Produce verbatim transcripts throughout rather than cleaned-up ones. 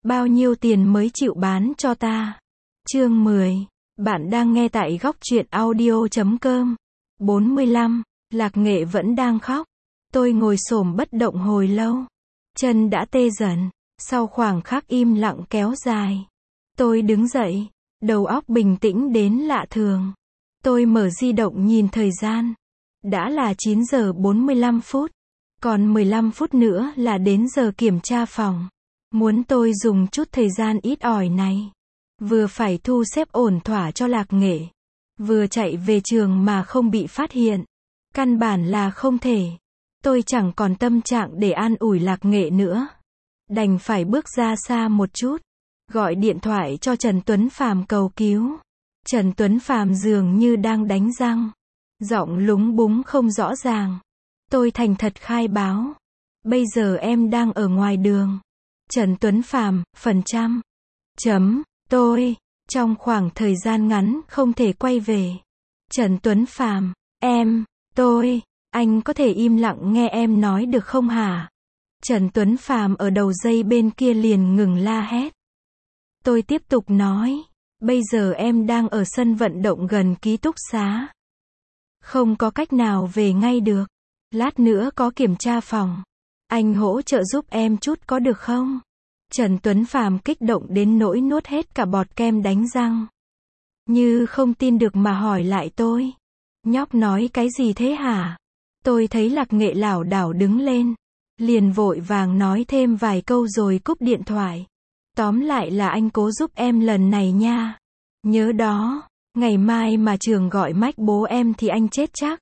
Bao nhiêu tiền mới chịu bán cho ta? Chương mười. Bạn đang nghe tại góc truyện audio chấm com. bốn mươi lăm. Lạc Nghệ vẫn đang khóc. Tôi ngồi xổm bất động hồi lâu. Chân đã tê dần. Sau khoảng khắc im lặng kéo dài, tôi đứng dậy. Đầu óc bình tĩnh đến lạ thường. Tôi mở di động nhìn thời gian. Đã là chín giờ bốn mươi lăm phút. Còn mười lăm phút nữa là đến giờ kiểm tra phòng. Muốn tôi dùng chút thời gian ít ỏi này, vừa phải thu xếp ổn thỏa cho Lạc Nghệ, vừa chạy về trường mà không bị phát hiện, căn bản là không thể. Tôi chẳng còn tâm trạng để an ủi Lạc Nghệ nữa. Đành phải bước ra xa một chút, gọi điện thoại cho Trần Tuấn Phàm cầu cứu. Trần Tuấn Phàm dường như đang đánh răng, giọng lúng búng không rõ ràng. Tôi thành thật khai báo. Bây giờ em đang ở ngoài đường. Trần Tuấn Phàm, phần trăm. Chấm, tôi, trong khoảng thời gian ngắn không thể quay về. Trần Tuấn Phàm, em, tôi, anh có thể im lặng nghe em nói được không hả? Trần Tuấn Phàm ở đầu dây bên kia liền ngừng la hét. Tôi tiếp tục nói, bây giờ em đang ở sân vận động gần ký túc xá. Không có cách nào về ngay được. Lát nữa có kiểm tra phòng. Anh hỗ trợ giúp em chút có được không? Trần Tuấn Phàm kích động đến nỗi nuốt hết cả bọt kem đánh răng. Như không tin được mà hỏi lại tôi. Nhóc nói cái gì thế hả? Tôi thấy Lạc Nghệ lảo đảo đứng lên. Liền vội vàng nói thêm vài câu rồi cúp điện thoại. Tóm lại là anh cố giúp em lần này nha. Nhớ đó, ngày mai mà trường gọi mách bố em thì anh chết chắc.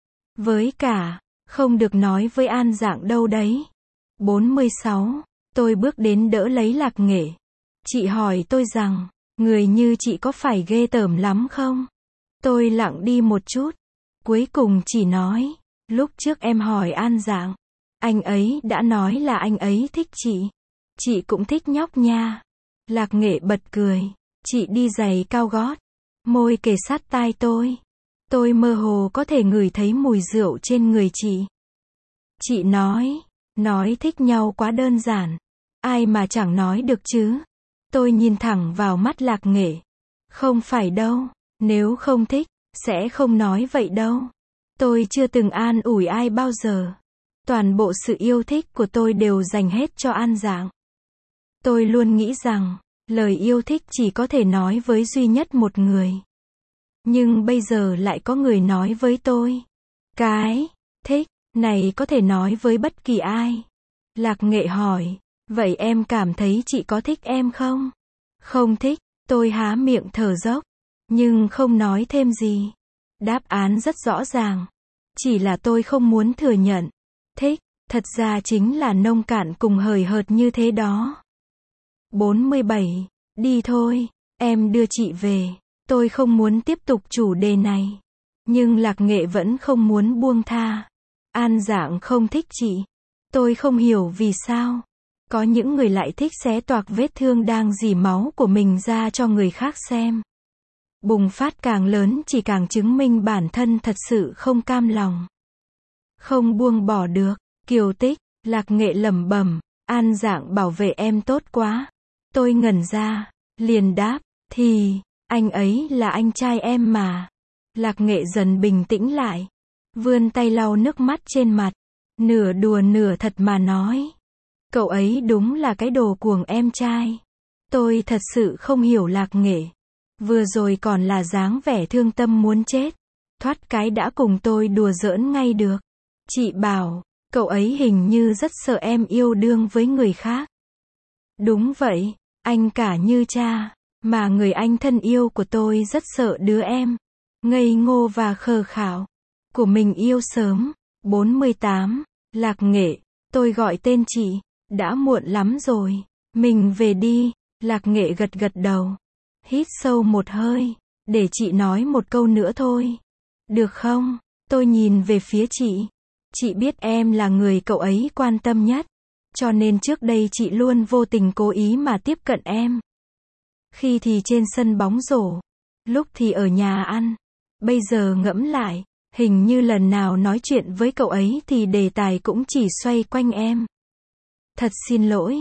Với cả, không được nói với An Dạng đâu đấy. bốn mươi sáu. Tôi bước đến đỡ lấy Lạc Nghệ. Chị hỏi tôi rằng, người như chị có phải ghê tởm lắm không? Tôi lặng đi một chút. Cuối cùng chỉ nói, lúc trước em hỏi An Dạng, anh ấy đã nói là anh ấy thích chị. Chị cũng thích nhóc nha. Lạc Nghệ bật cười. Chị đi giày cao gót. Môi kề sát tai tôi. Tôi mơ hồ có thể ngửi thấy mùi rượu trên người chị. Chị nói, nói thích nhau quá đơn giản. Ai mà chẳng nói được chứ. Tôi nhìn thẳng vào mắt Lạc Nghệ. Không phải đâu, nếu không thích, sẽ không nói vậy đâu. Tôi chưa từng an ủi ai bao giờ. Toàn bộ sự yêu thích của tôi đều dành hết cho An Dạng. Tôi luôn nghĩ rằng, lời yêu thích chỉ có thể nói với duy nhất một người. Nhưng bây giờ lại có người nói với tôi. Cái thích này có thể nói với bất kỳ ai. Lạc Nghệ hỏi, vậy em cảm thấy chị có thích em không? Không thích. Tôi há miệng thở dốc, nhưng không nói thêm gì. Đáp án rất rõ ràng. Chỉ là tôi không muốn thừa nhận. Thích, thật ra chính là nông cạn cùng hời hợt như thế đó. bốn mươi bảy. Đi thôi, em đưa chị về. Tôi không muốn tiếp tục chủ đề này. Nhưng Lạc Nghệ vẫn không muốn buông tha. An Dạng không thích chị. Tôi không hiểu vì sao. Có những người lại thích xé toạc vết thương đang rỉ máu của mình ra cho người khác xem. Bùng phát càng lớn chỉ càng chứng minh bản thân thật sự không cam lòng. Không buông bỏ được. Kiều Tích, Lạc Nghệ lẩm bẩm, An Dạng bảo vệ em tốt quá. Tôi ngẩn ra, liền đáp, thì, anh ấy là anh trai em mà. Lạc Nghệ dần bình tĩnh lại, vươn tay lau nước mắt trên mặt, nửa đùa nửa thật mà nói. Cậu ấy đúng là cái đồ cuồng em trai. Tôi thật sự không hiểu Lạc Nghệ. Vừa rồi còn là dáng vẻ thương tâm muốn chết. Thoát cái đã cùng tôi đùa giỡn ngay được. Chị bảo, cậu ấy hình như rất sợ em yêu đương với người khác. Đúng vậy, anh cả như cha. Mà người anh thân yêu của tôi rất sợ đứa em ngây ngô và khờ khảo của mình yêu sớm. bốn mươi tám. Lạc Nghệ, tôi gọi tên chị. Đã muộn lắm rồi. Mình về đi. Lạc Nghệ gật gật đầu. Hít sâu một hơi. Để chị nói một câu nữa thôi. Được không? Tôi nhìn về phía chị. Chị biết em là người cậu ấy quan tâm nhất. Cho nên trước đây chị luôn vô tình cố ý mà tiếp cận em. Khi thì trên sân bóng rổ. Lúc thì ở nhà ăn. Bây giờ ngẫm lại, hình như lần nào nói chuyện với cậu ấy thì đề tài cũng chỉ xoay quanh em. Thật xin lỗi.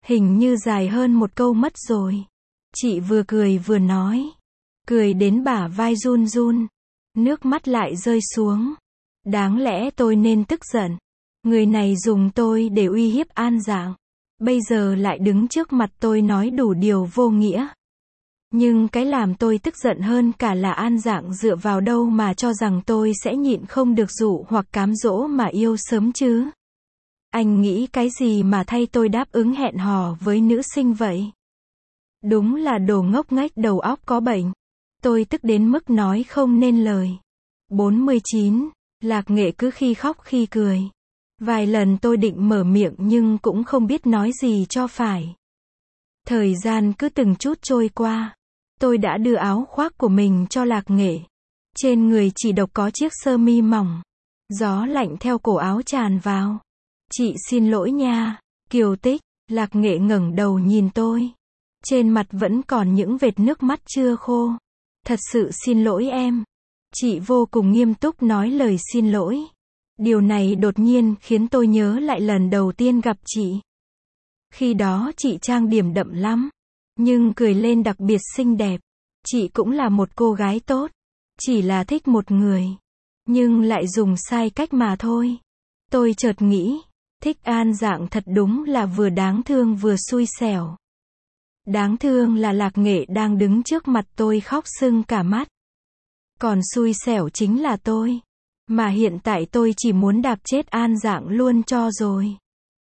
Hình như dài hơn một câu mất rồi. Chị vừa cười vừa nói. Cười đến bả vai run run. Nước mắt lại rơi xuống. Đáng lẽ tôi nên tức giận. Người này dùng tôi để uy hiếp An Dạng. Bây giờ lại đứng trước mặt tôi nói đủ điều vô nghĩa. Nhưng cái làm tôi tức giận hơn cả là An Dạng dựa vào đâu mà cho rằng tôi sẽ nhịn không được dụ hoặc cám dỗ mà yêu sớm chứ. Anh nghĩ cái gì mà thay tôi đáp ứng hẹn hò với nữ sinh vậy? Đúng là đồ ngốc nghếch đầu óc có bệnh. Tôi tức đến mức nói không nên lời. bốn mươi chín. Lạc Nghệ cứ khi khóc khi cười. Vài lần tôi định mở miệng nhưng cũng không biết nói gì cho phải. Thời gian cứ từng chút trôi qua. Tôi đã đưa áo khoác của mình cho Lạc Nghệ. Trên người chỉ độc có chiếc sơ mi mỏng. Gió lạnh theo cổ áo tràn vào. Chị xin lỗi nha, Kiều Tích. Lạc Nghệ ngẩng đầu nhìn tôi. Trên mặt vẫn còn những vệt nước mắt chưa khô. Thật sự xin lỗi em. Chị vô cùng nghiêm túc nói lời xin lỗi. Điều này đột nhiên khiến tôi nhớ lại lần đầu tiên gặp chị. Khi đó chị trang điểm đậm lắm, nhưng cười lên đặc biệt xinh đẹp. Chị cũng là một cô gái tốt, chỉ là thích một người, nhưng lại dùng sai cách mà thôi. Tôi chợt nghĩ, thích An Dạng thật đúng là vừa đáng thương vừa xui xẻo. Đáng thương là Lạc Nghệ đang đứng trước mặt tôi khóc sưng cả mắt. Còn xui xẻo chính là tôi. Mà hiện tại tôi chỉ muốn đạp chết An Dạng luôn cho rồi.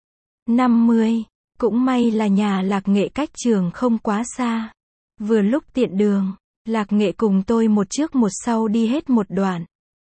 năm mươi. Cũng may là nhà Lạc Nghệ cách trường không quá xa. Vừa lúc tiện đường, Lạc Nghệ cùng tôi một trước một sau đi hết một đoạn.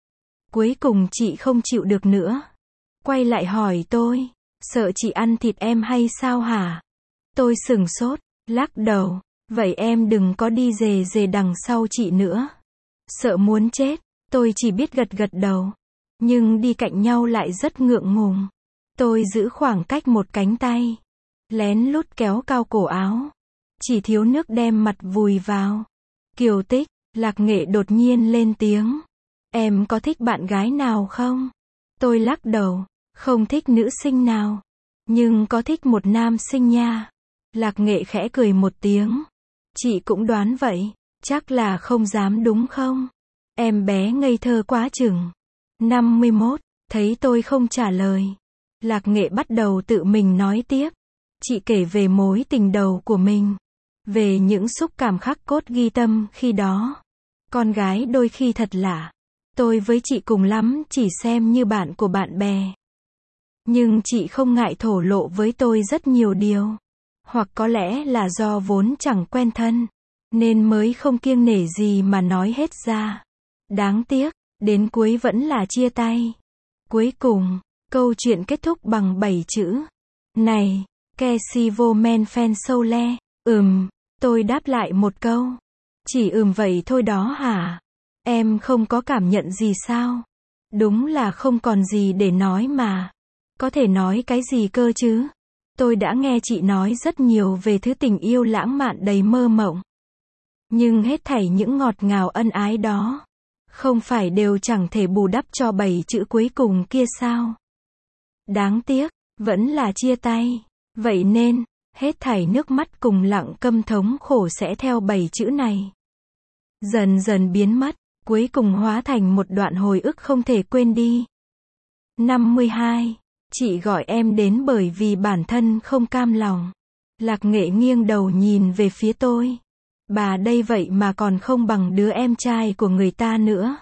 Cuối cùng chị không chịu được nữa. Quay lại hỏi tôi, sợ chị ăn thịt em hay sao hả? Tôi sửng sốt, lắc đầu, vậy em đừng có đi rề rề đằng sau chị nữa. Sợ muốn chết, tôi chỉ biết gật gật đầu. Nhưng đi cạnh nhau lại rất ngượng ngùng. Tôi giữ khoảng cách một cánh tay. Lén lút kéo cao cổ áo. Chỉ thiếu nước đem mặt vùi vào. Kiều Tích, Lạc Nghệ đột nhiên lên tiếng. Em có thích bạn gái nào không? Tôi lắc đầu, không thích nữ sinh nào. Nhưng có thích một nam sinh nha. Lạc Nghệ khẽ cười một tiếng. Chị cũng đoán vậy. Chắc là không dám đúng không? Em bé ngây thơ quá chừng. năm mươi mốt. Thấy tôi không trả lời. Lạc Nghệ bắt đầu tự mình nói tiếp. Chị kể về mối tình đầu của mình. Về những xúc cảm khắc cốt ghi tâm khi đó. Con gái đôi khi thật lạ. Tôi với chị cùng lắm chỉ xem như bạn của bạn bè. Nhưng chị không ngại thổ lộ với tôi rất nhiều điều. Hoặc có lẽ là do vốn chẳng quen thân, nên mới không kiêng nể gì mà nói hết ra. Đáng tiếc, đến cuối vẫn là chia tay. Cuối cùng, câu chuyện kết thúc bằng bảy chữ. Này, que si vô men phen sâu le. Ừm, tôi đáp lại một câu. Chỉ ừm vậy thôi đó hả? Em không có cảm nhận gì sao? Đúng là không còn gì để nói mà. Có thể nói cái gì cơ chứ? Tôi đã nghe chị nói rất nhiều về thứ tình yêu lãng mạn đầy mơ mộng. Nhưng hết thảy những ngọt ngào ân ái đó, không phải đều chẳng thể bù đắp cho bảy chữ cuối cùng kia sao? Đáng tiếc, vẫn là chia tay. Vậy nên, hết thảy nước mắt cùng lặng câm thống khổ sẽ theo bảy chữ này. Dần dần biến mất, cuối cùng hóa thành một đoạn hồi ức không thể quên đi. năm mươi hai. Chị gọi em đến bởi vì bản thân không cam lòng. Lạc Nghệ nghiêng đầu nhìn về phía tôi. Bà đây vậy mà còn không bằng đứa em trai của người ta nữa.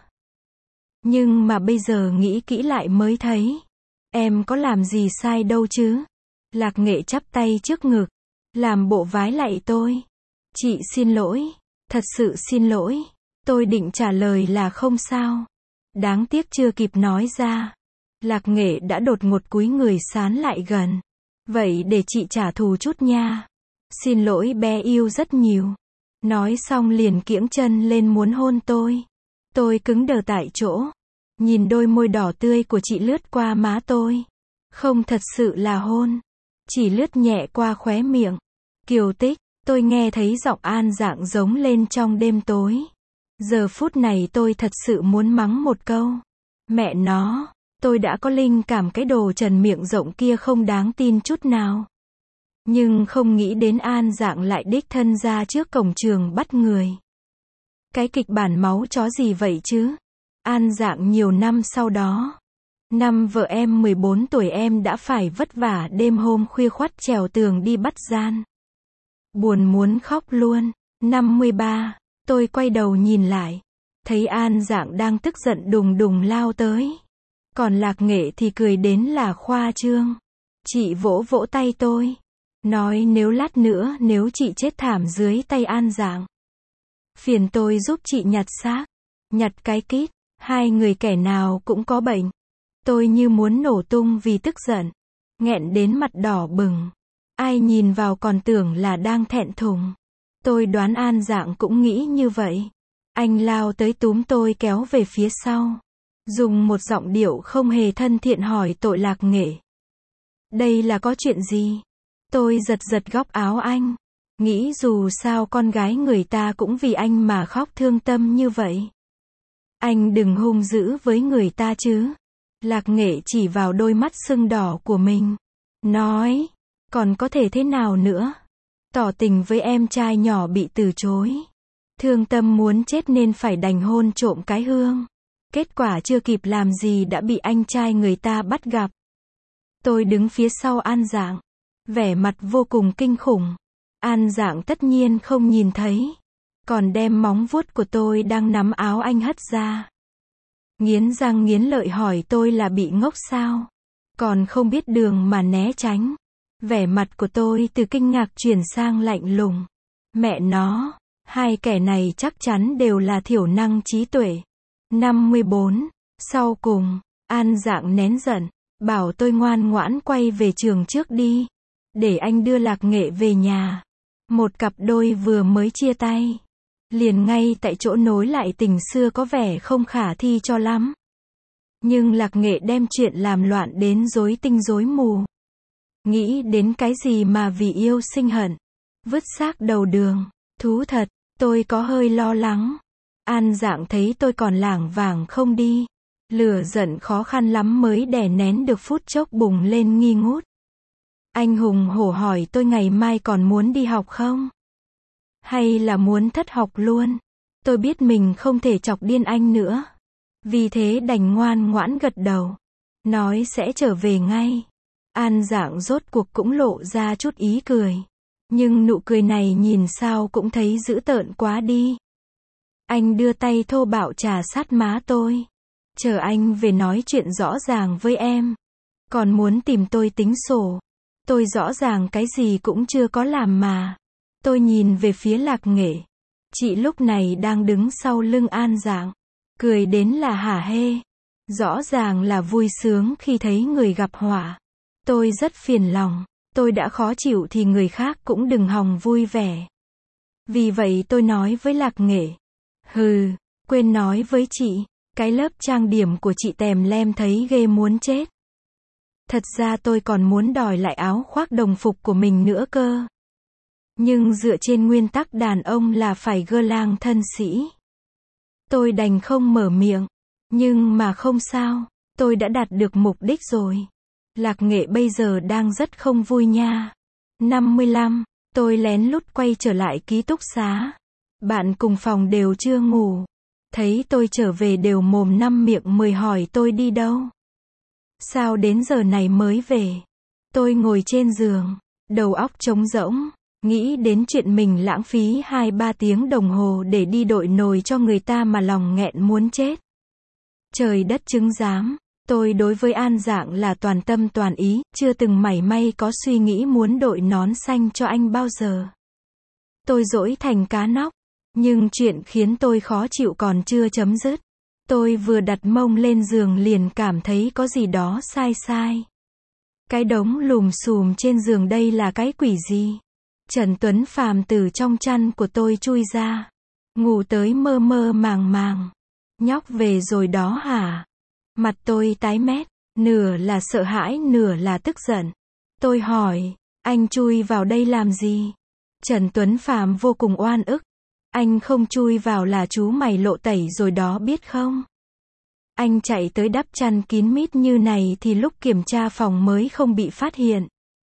Nhưng mà bây giờ nghĩ kỹ lại mới thấy. Em có làm gì sai đâu chứ. Lạc Nghệ chắp tay trước ngực. Làm bộ vái lạy tôi. Chị xin lỗi. Thật sự xin lỗi. Tôi định trả lời là không sao. Đáng tiếc chưa kịp nói ra. Lạc Nghệ đã đột ngột cúi người sán lại gần. Vậy để chị trả thù chút nha. Xin lỗi bé yêu rất nhiều. Nói xong liền kiễng chân lên muốn hôn tôi. Tôi cứng đờ tại chỗ. Nhìn đôi môi đỏ tươi của chị lướt qua má tôi. Không thật sự là hôn. Chỉ lướt nhẹ qua khóe miệng. Kiều Tích, tôi nghe thấy giọng An Dạng giống lên trong đêm tối. Giờ phút này tôi thật sự muốn mắng một câu. Mẹ nó. Tôi đã có linh cảm cái đồ trần miệng rộng kia không đáng tin chút nào. Nhưng không nghĩ đến An Dạng lại đích thân ra trước cổng trường bắt người. Cái kịch bản máu chó gì vậy chứ? An Dạng nhiều năm sau đó. Năm vợ em mười bốn tuổi em đã phải vất vả đêm hôm khuya khoắt trèo tường đi bắt gian. Buồn muốn khóc luôn. Năm mươi ba, tôi quay đầu nhìn lại. Thấy An Dạng đang tức giận đùng đùng lao tới. Còn Lạc Nghệ thì cười đến là khoa trương. Chị vỗ vỗ tay tôi. Nói nếu lát nữa nếu chị chết thảm dưới tay An Dạng. Phiền tôi giúp chị nhặt xác. Nhặt cái kít. Hai người kẻ nào cũng có bệnh. Tôi như muốn nổ tung vì tức giận. Nghẹn đến mặt đỏ bừng. Ai nhìn vào còn tưởng là đang thẹn thùng. Tôi đoán An Dạng cũng nghĩ như vậy. Anh lao tới túm tôi kéo về phía sau. Dùng một giọng điệu không hề thân thiện hỏi tội Lạc Nghệ. Đây là có chuyện gì? Tôi giật giật góc áo anh. Nghĩ dù sao con gái người ta cũng vì anh mà khóc thương tâm như vậy. Anh đừng hung dữ với người ta chứ. Lạc Nghệ chỉ vào đôi mắt sưng đỏ của mình. Nói, còn có thể thế nào nữa? Tỏ tình với em trai nhỏ bị từ chối. Thương tâm muốn chết nên phải đành hôn trộm cái hương. Kết quả chưa kịp làm gì đã bị anh trai người ta bắt gặp. Tôi đứng phía sau An Dạng. Vẻ mặt vô cùng kinh khủng. An Dạng tất nhiên không nhìn thấy. Còn đem móng vuốt của tôi đang nắm áo anh hất ra. Nghiến răng nghiến lợi hỏi tôi là bị ngốc sao? Còn không biết đường mà né tránh. Vẻ mặt của tôi từ kinh ngạc chuyển sang lạnh lùng. Mẹ nó, hai kẻ này chắc chắn đều là thiểu năng trí tuệ. năm mươi bốn. Sau cùng, An Dạng nén giận. Bảo tôi ngoan ngoãn quay về trường trước đi. Để anh đưa Lạc Nghệ về nhà. Một cặp đôi vừa mới chia tay. Liền ngay tại chỗ nối lại tình xưa có vẻ không khả thi cho lắm. Nhưng Lạc Nghệ đem chuyện làm loạn đến rối tinh rối mù. Nghĩ đến cái gì mà vì yêu sinh hận. Vứt xác đầu đường. Thú thật, tôi có hơi lo lắng. An Dạng thấy tôi còn lảng vảng không đi. Lửa giận khó khăn lắm mới đè nén được phút chốc bùng lên nghi ngút. Anh hùng hổ hỏi tôi ngày mai còn muốn đi học không? Hay là muốn thất học luôn? Tôi biết mình không thể chọc điên anh nữa. Vì thế đành ngoan ngoãn gật đầu. Nói sẽ trở về ngay. An Dạng rốt cuộc cũng lộ ra chút ý cười. Nhưng nụ cười này nhìn sao cũng thấy dữ tợn quá đi. Anh đưa tay thô bạo trà sát má tôi. Chờ anh về nói chuyện rõ ràng với em. Còn muốn tìm tôi tính sổ. Tôi rõ ràng cái gì cũng chưa có làm mà. Tôi nhìn về phía Lạc Nghệ. Chị lúc này đang đứng sau lưng An Dạng. Cười đến là hả hê. Rõ ràng là vui sướng khi thấy người gặp họa. Tôi rất phiền lòng. Tôi đã khó chịu thì người khác cũng đừng hòng vui vẻ. Vì vậy tôi nói với Lạc Nghệ. Hừ, quên nói với chị. Cái lớp trang điểm của chị tèm lem thấy ghê muốn chết. Thật ra tôi còn muốn đòi lại áo khoác đồng phục của mình nữa cơ. Nhưng dựa trên nguyên tắc đàn ông là phải gơ lang thân sĩ. Tôi đành không mở miệng. Nhưng mà không sao, tôi đã đạt được mục đích rồi. Lạc Nghệ bây giờ đang rất không vui nha. năm mươi lăm, tôi lén lút quay trở lại ký túc xá. Bạn cùng phòng đều chưa ngủ. Thấy tôi trở về đều mồm năm miệng mười hỏi tôi đi đâu. Sao đến giờ này mới về? Tôi ngồi trên giường, đầu óc trống rỗng, nghĩ đến chuyện mình lãng phí hai ba tiếng đồng hồ để đi đội nồi cho người ta mà lòng nghẹn muốn chết. Trời đất chứng giám, tôi đối với An Dạng là toàn tâm toàn ý, chưa từng mảy may có suy nghĩ muốn đội nón xanh cho anh bao giờ. Tôi dỗi thành cá nóc, nhưng chuyện khiến tôi khó chịu còn chưa chấm dứt. Tôi vừa đặt mông lên giường liền cảm thấy có gì đó sai sai. Cái đống lùm xùm trên giường đây là cái quỷ gì? Trần Tuấn Phàm từ trong chăn của tôi chui ra. Ngủ tới mơ mơ màng màng. Nhóc về rồi đó hả? Mặt tôi tái mét, nửa là sợ hãi nửa là tức giận. Tôi hỏi, anh chui vào đây làm gì? Trần Tuấn Phàm vô cùng oan ức. Anh không chui vào là chú mày lộ tẩy rồi đó biết không? Anh chạy tới đắp chăn kín mít như này thì lúc kiểm tra phòng mới không bị phát hiện.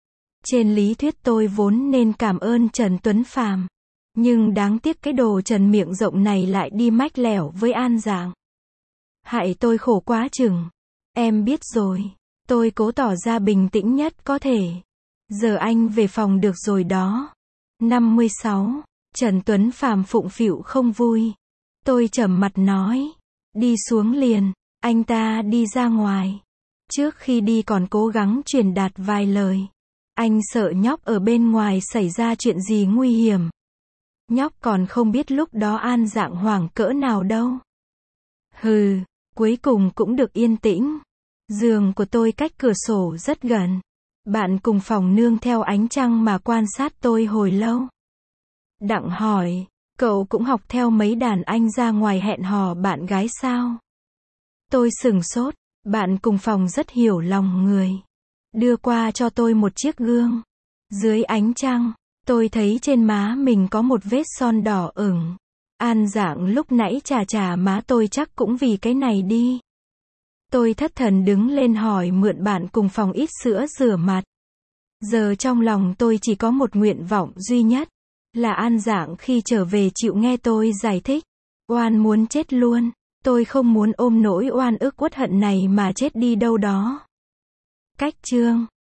Trên lý thuyết tôi vốn nên cảm ơn Trần Tuấn Phàm. Nhưng đáng tiếc cái đồ Trần miệng rộng này lại đi mách lẻo với An Dạng. Hại tôi khổ quá chừng. Em biết rồi. Tôi cố tỏ ra bình tĩnh nhất có thể. Giờ anh về phòng được rồi đó. năm mươi sáu. Trần Tuấn Phàm phụng phịu không vui. Tôi trầm mặt nói. Đi xuống liền. Anh ta đi ra ngoài. Trước khi đi còn cố gắng truyền đạt vài lời. Anh sợ nhóc ở bên ngoài xảy ra chuyện gì nguy hiểm. Nhóc còn không biết lúc đó An Dạng hoảng cỡ nào đâu. Hừ, cuối cùng cũng được yên tĩnh. Giường của tôi cách cửa sổ rất gần. Bạn cùng phòng nương theo ánh trăng mà quan sát tôi hồi lâu. Đặng hỏi, cậu cũng học theo mấy đàn anh ra ngoài hẹn hò bạn gái sao? Tôi sửng sốt, bạn cùng phòng rất hiểu lòng người. Đưa qua cho tôi một chiếc gương. Dưới ánh trăng, tôi thấy trên má mình có một vết son đỏ ửng. An Dạng lúc nãy chà chà má tôi chắc cũng vì cái này đi. Tôi thất thần đứng lên hỏi mượn bạn cùng phòng ít sữa rửa mặt. Giờ trong lòng tôi chỉ có một nguyện vọng duy nhất. Là An Dạng khi trở về chịu nghe tôi giải thích. Oan muốn chết luôn. Tôi không muốn ôm nỗi oan ức uất hận này mà chết đi đâu đó. Cách chương